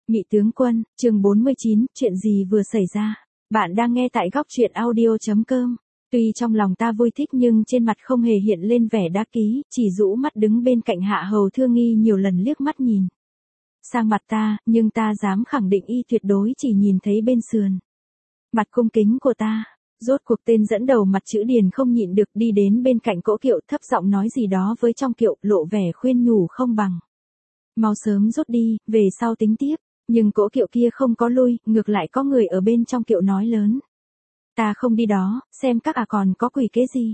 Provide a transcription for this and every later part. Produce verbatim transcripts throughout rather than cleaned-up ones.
Nhị tướng quân, chương bốn mươi chín, chuyện gì vừa xảy ra? Bạn đang nghe tại góc truyện audio chấm com. Tuy trong lòng ta vui thích nhưng trên mặt không hề hiện lên vẻ đa ký, chỉ rũ mắt đứng bên cạnh Hạ Hầu Thương Nghi nhiều lần liếc mắt nhìn sang mặt ta, nhưng ta dám khẳng định y tuyệt đối chỉ nhìn thấy bên sườn mặt cung kính của ta. Rốt cuộc tên dẫn đầu mặt chữ Điền không nhịn được đi đến bên cạnh cỗ kiệu, thấp giọng nói gì đó với trong kiệu, lộ vẻ khuyên nhủ không bằng mau sớm rút đi, về sau tính tiếp. Nhưng cỗ kiệu kia không có lui, ngược lại có người ở bên trong kiệu nói lớn: ta không đi đó, xem các à còn có quỷ kế gì.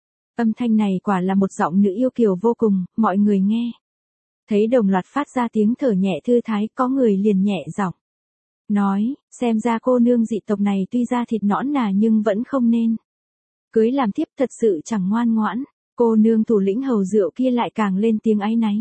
Âm thanh này quả là một giọng nữ yêu kiều vô cùng, mọi người nghe thấy đồng loạt phát ra tiếng thở nhẹ thư thái, có người liền nhẹ giọng nói: xem ra cô nương dị tộc này tuy ra thịt nõn nà nhưng vẫn không nên cưới làm thiếp, thật sự chẳng ngoan ngoãn. Cô nương thủ lĩnh hầu rượu kia lại càng lên tiếng áy náy: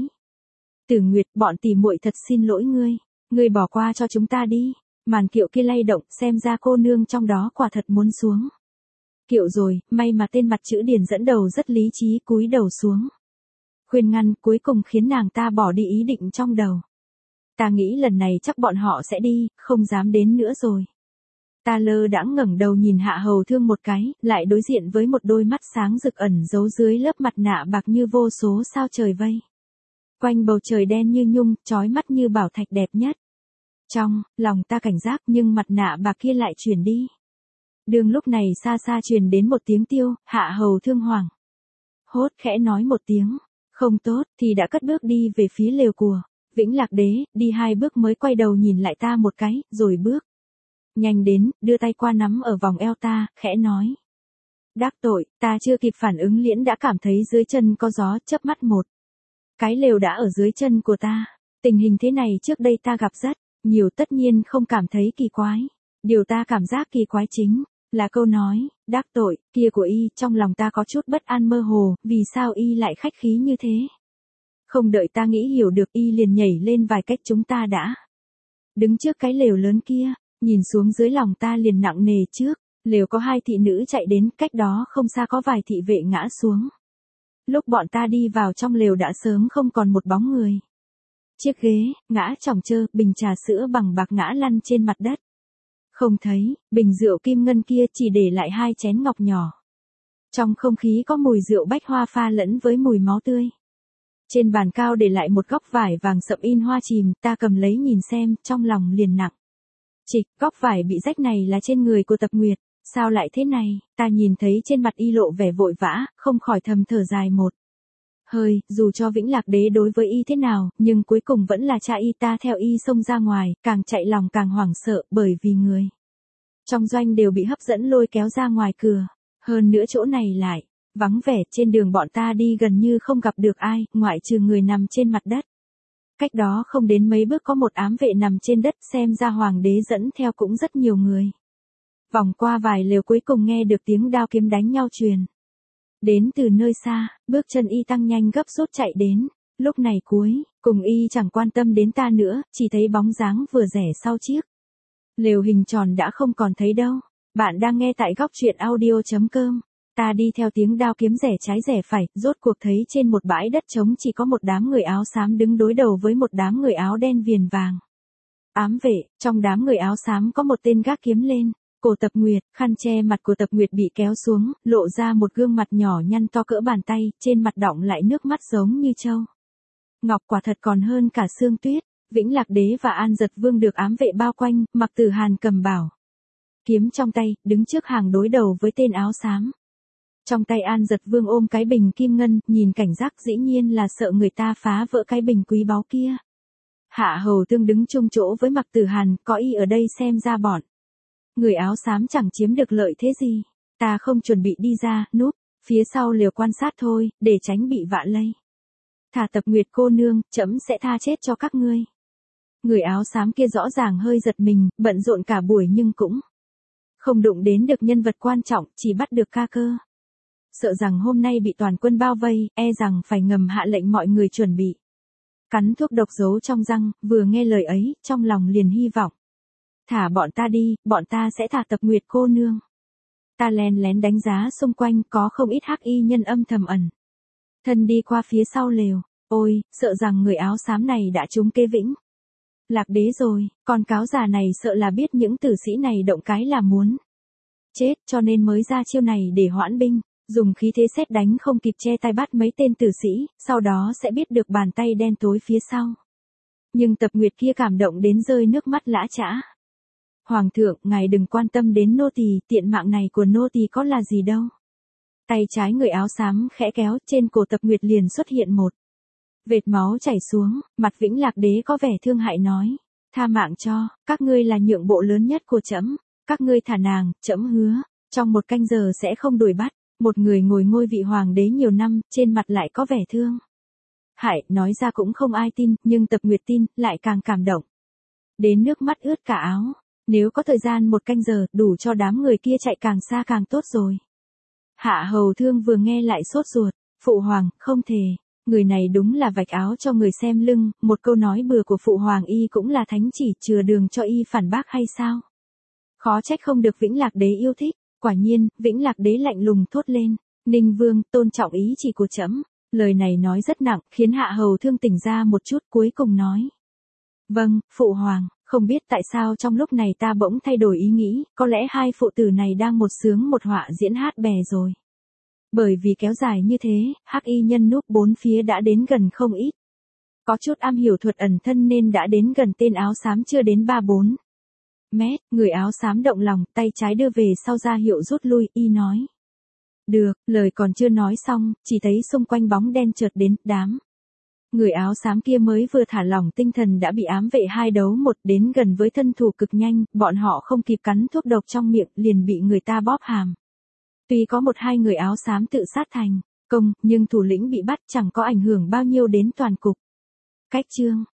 Tử Nguyệt, bọn tỉ muội thật xin lỗi ngươi, ngươi bỏ qua cho chúng ta đi. Màn kiệu kia lay động, xem ra cô nương trong đó quả thật muốn xuống kiệu rồi. May mà tên mặt chữ Điền dẫn đầu rất lý trí, cúi đầu xuống khuyên ngăn, cuối cùng khiến nàng ta bỏ đi ý định trong đầu. Ta nghĩ lần này chắc bọn họ sẽ đi, không dám đến nữa rồi. Ta lơ đãng ngẩng đầu nhìn Hạ Hầu Thương một cái, lại đối diện với một đôi mắt sáng rực ẩn giấu dưới lớp mặt nạ bạc như vô số sao trời vây quanh bầu trời đen như nhung, chói mắt như bảo thạch đẹp nhất. Trong lòng ta cảnh giác, nhưng mặt nạ bạc kia lại chuyển đi. Đường lúc này xa xa truyền đến một tiếng tiêu, Hạ Hầu Thương hoảng hốt khẽ nói một tiếng không tốt, thì đã cất bước đi về phía lều của Vĩnh Lạc Đế, đi hai bước mới quay đầu nhìn lại ta một cái, rồi bước nhanh đến, đưa tay qua nắm ở vòng eo ta, khẽ nói: đắc tội. Ta chưa kịp phản ứng liễn đã cảm thấy dưới chân có gió, chớp mắt một cái lều đã ở dưới chân của ta. Tình hình thế này trước đây ta gặp rất nhiều, tất nhiên không cảm thấy kỳ quái. Điều ta cảm giác kỳ quái chính là câu nói đắc tội kia của y. Trong lòng ta có chút bất an mơ hồ, vì sao y lại khách khí như thế. Không đợi ta nghĩ hiểu được, y liền nhảy lên vài cách. Chúng ta đã đứng trước cái lều lớn kia, nhìn xuống dưới lòng ta liền nặng nề. Trước lều có hai thị nữ chạy đến, cách đó không xa có vài thị vệ ngã xuống. Lúc bọn ta đi vào trong lều đã sớm không còn một bóng người. Chiếc ghế ngã chỏng trơ, bình trà sữa bằng bạc ngã lăn trên mặt đất. Không thấy, bình rượu kim ngân kia chỉ để lại hai chén ngọc nhỏ. Trong không khí có mùi rượu bách hoa pha lẫn với mùi máu tươi. Trên bàn cao để lại một góc vải vàng sậm in hoa chìm, ta cầm lấy nhìn xem, trong lòng liền nặng trịch. Góc vải bị rách này là trên người của Tập Nguyệt. Sao lại thế này? Ta nhìn thấy trên mặt y lộ vẻ vội vã, không khỏi thầm thở dài một hơi. Dù cho Vĩnh Lạc Đế đối với y thế nào, nhưng cuối cùng vẫn là cha y. Ta theo y xông ra ngoài, càng chạy lòng càng hoảng sợ, bởi vì người trong doanh đều bị hấp dẫn lôi kéo ra ngoài cửa. Hơn nữa chỗ này lại vắng vẻ, trên đường bọn ta đi gần như không gặp được ai, ngoại trừ người nằm trên mặt đất. Cách đó không đến mấy bước có một ám vệ nằm trên đất, xem ra hoàng đế dẫn theo cũng rất nhiều người. Vòng qua vài lều cuối cùng nghe được tiếng đao kiếm đánh nhau truyền đến từ nơi xa, bước chân y tăng nhanh gấp rút chạy đến. Lúc này cuối cùng y chẳng quan tâm đến ta nữa, chỉ thấy bóng dáng vừa rẻ sau chiếc lều hình tròn đã không còn thấy đâu. Bạn đang nghe tại góc truyện audio chấm com. Ta đi theo tiếng đao kiếm rẻ trái rẻ phải, rốt cuộc thấy trên một bãi đất trống chỉ có một đám người áo xám đứng đối đầu với một đám người áo đen viền vàng. Ám vệ, trong đám người áo xám có một tên gác kiếm lên cổ Tập Nguyệt, khăn che mặt của Tập Nguyệt bị kéo xuống, lộ ra một gương mặt nhỏ nhăn to cỡ bàn tay, trên mặt đọng lại nước mắt giống như châu ngọc, quả thật còn hơn cả sương tuyết. Vĩnh Lạc Đế và An Dật Vương được ám vệ bao quanh, Mặc Tử Hàn cầm bảo kiếm trong tay, đứng trước hàng đối đầu với tên áo xám. Trong tay An Dật Vương ôm cái bình kim ngân, nhìn cảnh giác dĩ nhiên là sợ người ta phá vỡ cái bình quý báu kia. Hạ Hầu Thương đứng chung chỗ với Mặc Tử Hàn, có y ở đây xem ra bọn người áo xám chẳng chiếm được lợi thế gì. Ta không chuẩn bị đi ra, núp phía sau lều quan sát thôi, để tránh bị vạ lây. Thả Tập Nguyệt cô nương, trẫm sẽ tha chết cho các ngươi. Người áo xám kia rõ ràng hơi giật mình, bận rộn cả buổi nhưng cũng không đụng đến được nhân vật quan trọng, chỉ bắt được ca cơ. Sợ rằng hôm nay bị toàn quân bao vây, e rằng phải ngầm hạ lệnh mọi người chuẩn bị cắn thuốc độc giấu trong răng. Vừa nghe lời ấy, trong lòng liền hy vọng: thả bọn ta đi, bọn ta sẽ thả Tập Nguyệt cô nương. Ta lén lén đánh giá xung quanh, có không ít hắc y nhân âm thầm ẩn thân đi qua phía sau lều. Ôi, sợ rằng người áo xám này đã trúng kế Vĩnh Lạc Đế rồi, con cáo già này sợ là biết những tử sĩ này động cái là muốn chết, cho nên mới ra chiêu này để hoãn binh, dùng khí thế sét đánh không kịp che tay bắt mấy tên tử sĩ, sau đó sẽ biết được bàn tay đen tối phía sau. Nhưng Tập Nguyệt kia cảm động đến rơi nước mắt lã chã. Hoàng thượng, ngài đừng quan tâm đến nô tỳ, tiện mạng này của nô tỳ có là gì đâu. Tay trái người áo xám khẽ kéo, trên cổ Tập Nguyệt liền xuất hiện một vệt máu chảy xuống, mặt Vĩnh Lạc Đế có vẻ thương hại nói, tha mạng cho, các ngươi là nhượng bộ lớn nhất của trẫm, các ngươi thả nàng, trẫm hứa, trong một canh giờ sẽ không đuổi bắt. Một người ngồi ngôi vị hoàng đế nhiều năm, trên mặt lại có vẻ thương hại, nói ra cũng không ai tin, nhưng Tập Nguyệt tin, lại càng cảm động. Đến nước mắt ướt cả áo, nếu có thời gian một canh giờ, đủ cho đám người kia chạy càng xa càng tốt rồi. Hạ Hầu Thương vừa nghe lại sốt ruột, phụ hoàng, không thể, người này đúng là vạch áo cho người xem lưng, một câu nói bừa của phụ hoàng y cũng là thánh chỉ, chừa đường cho y phản bác hay sao? Khó trách không được Vĩnh Lạc Đế yêu thích. Quả nhiên, Vĩnh Lạc Đế lạnh lùng thốt lên, Ninh Vương, tôn trọng ý chỉ của trẫm. Lời này nói rất nặng, khiến Hạ Hầu Thương tỉnh ra một chút, cuối cùng nói. Vâng, phụ hoàng, không biết tại sao trong lúc này ta bỗng thay đổi ý nghĩ, có lẽ hai phụ tử này đang một sướng một họa diễn hát bè rồi. Bởi vì kéo dài như thế, hắc y nhân núp bốn phía đã đến gần không ít. Có chút am hiểu thuật ẩn thân nên đã đến gần tên áo xám chưa đến ba bốn mét, người áo xám động lòng, tay trái đưa về sau ra hiệu rút lui, y nói. Được, lời còn chưa nói xong, chỉ thấy xung quanh bóng đen chợt đến, đám. Người áo xám kia mới vừa thả lỏng tinh thần đã bị ám vệ hai đấu một, đến gần với thân thủ cực nhanh, bọn họ không kịp cắn thuốc độc trong miệng, liền bị người ta bóp hàm. Tuy có một hai người áo xám tự sát thành công, nhưng thủ lĩnh bị bắt chẳng có ảnh hưởng bao nhiêu đến toàn cục. Cách chương